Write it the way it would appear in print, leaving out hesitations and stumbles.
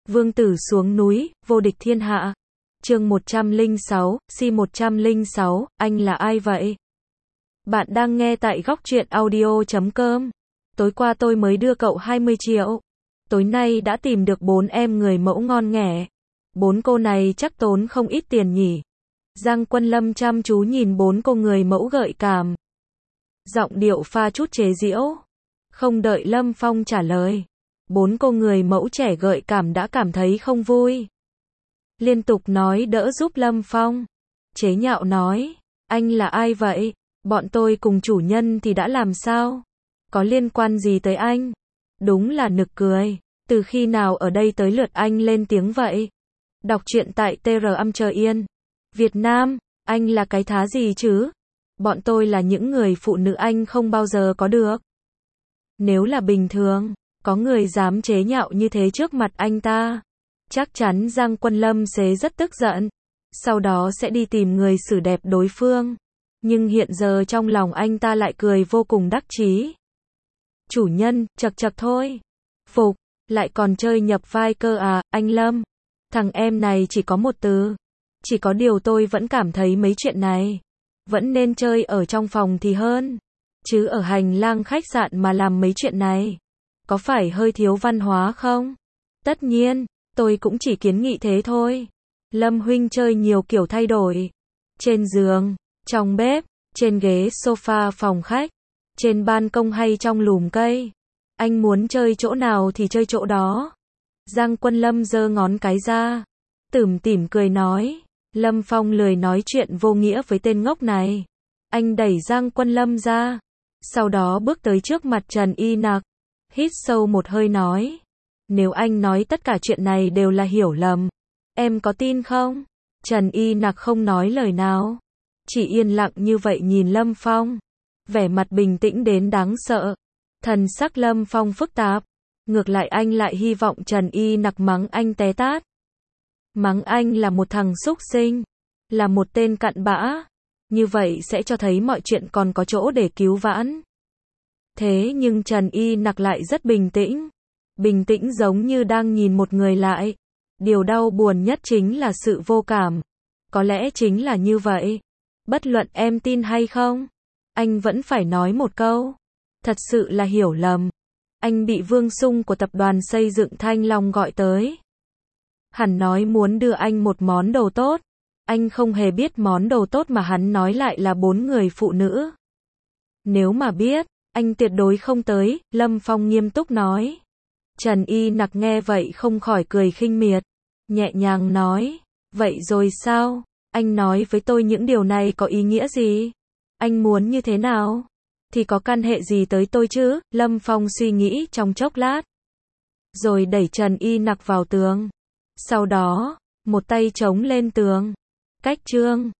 Vương tử xuống núi, vô địch thiên hạ. Chương 106, Si 106, anh là ai vậy? Bạn đang nghe tại góc truyện audio.com. Tối qua tôi mới đưa cậu 20 triệu. Tối nay đã tìm được 4 em người mẫu ngon nghẻ. 4 cô này chắc tốn không ít tiền nhỉ. Giang Quân Lâm chăm chú nhìn 4 cô người mẫu gợi cảm. Giọng điệu pha chút chế giễu. Không đợi Lâm Phong trả lời. 4 cô người mẫu trẻ gợi cảm đã cảm thấy không vui. Liên tục nói đỡ giúp Lâm Phong. Chế nhạo nói, anh là ai vậy? Bọn tôi cùng chủ nhân thì đã làm sao? Có liên quan gì tới anh? Đúng là nực cười. Từ khi nào ở đây tới lượt anh lên tiếng vậy? Đọc truyện tại tr.am.yên. Việt Nam, anh là cái thá gì chứ? Bọn tôi là những người phụ nữ anh không bao giờ có được. Nếu là bình thường, có người dám chế nhạo như thế trước mặt anh ta, chắc chắn Giang Quân Lâm sẽ rất tức giận. Sau đó sẽ đi tìm người xử đẹp đối phương. Nhưng hiện giờ trong lòng anh ta lại cười vô cùng đắc chí. Chủ nhân, chật chật thôi. Phục, lại còn chơi nhập vai cơ à, anh Lâm. Thằng em này chỉ có một từ. Chỉ có điều tôi vẫn cảm thấy mấy chuyện này vẫn nên chơi ở trong phòng thì hơn. Chứ ở hành lang khách sạn mà làm mấy chuyện này, có phải hơi thiếu văn hóa không? Tất nhiên, tôi cũng chỉ kiến nghị thế thôi. Lâm huynh chơi nhiều kiểu thay đổi. Trên giường, trong bếp, trên ghế sofa phòng khách, trên ban công hay trong lùm cây. Anh muốn chơi chỗ nào thì chơi chỗ đó. Giang Quân Lâm giơ ngón cái ra, tủm tỉm cười nói. Lâm Phong lười nói chuyện vô nghĩa với tên ngốc này. Anh đẩy Giang Quân Lâm ra, sau đó bước tới trước mặt Trần Y Nặc, hít sâu một hơi nói. Nếu anh nói tất cả chuyện này đều là hiểu lầm, em có tin không? Trần Y Nặc không nói lời nào, chỉ yên lặng như vậy nhìn Lâm Phong, vẻ mặt bình tĩnh đến đáng sợ. Thần sắc Lâm Phong phức tạp, ngược lại anh lại hy vọng Trần Y Nặc mắng anh té tát. Mắng anh là một thằng xúc sinh, là một tên cặn bã, như vậy sẽ cho thấy mọi chuyện còn có chỗ để cứu vãn. Thế nhưng Trần Y Nặc lại rất bình tĩnh giống như đang nhìn một người lại. Điều đau buồn nhất chính là sự vô cảm. Có lẽ chính là như vậy. Bất luận em tin hay không, anh vẫn phải nói một câu. Thật sự là hiểu lầm. Anh bị Vương Sung của tập đoàn xây dựng Thanh Long gọi tới. Hắn nói muốn đưa anh một món đồ tốt. Anh không hề biết món đồ tốt mà hắn nói lại là 4 người phụ nữ. Nếu mà biết, anh tuyệt đối không tới, Lâm Phong nghiêm túc nói. Trần Y Nặc nghe vậy không khỏi cười khinh miệt, nhẹ nhàng nói, vậy rồi sao? Anh nói với tôi những điều này có ý nghĩa gì? Anh muốn như thế nào? Thì có căn hệ gì tới tôi chứ? Lâm Phong suy nghĩ trong chốc lát, rồi đẩy Trần Y Nặc vào tường. Sau đó, một tay chống lên tường, cách trương,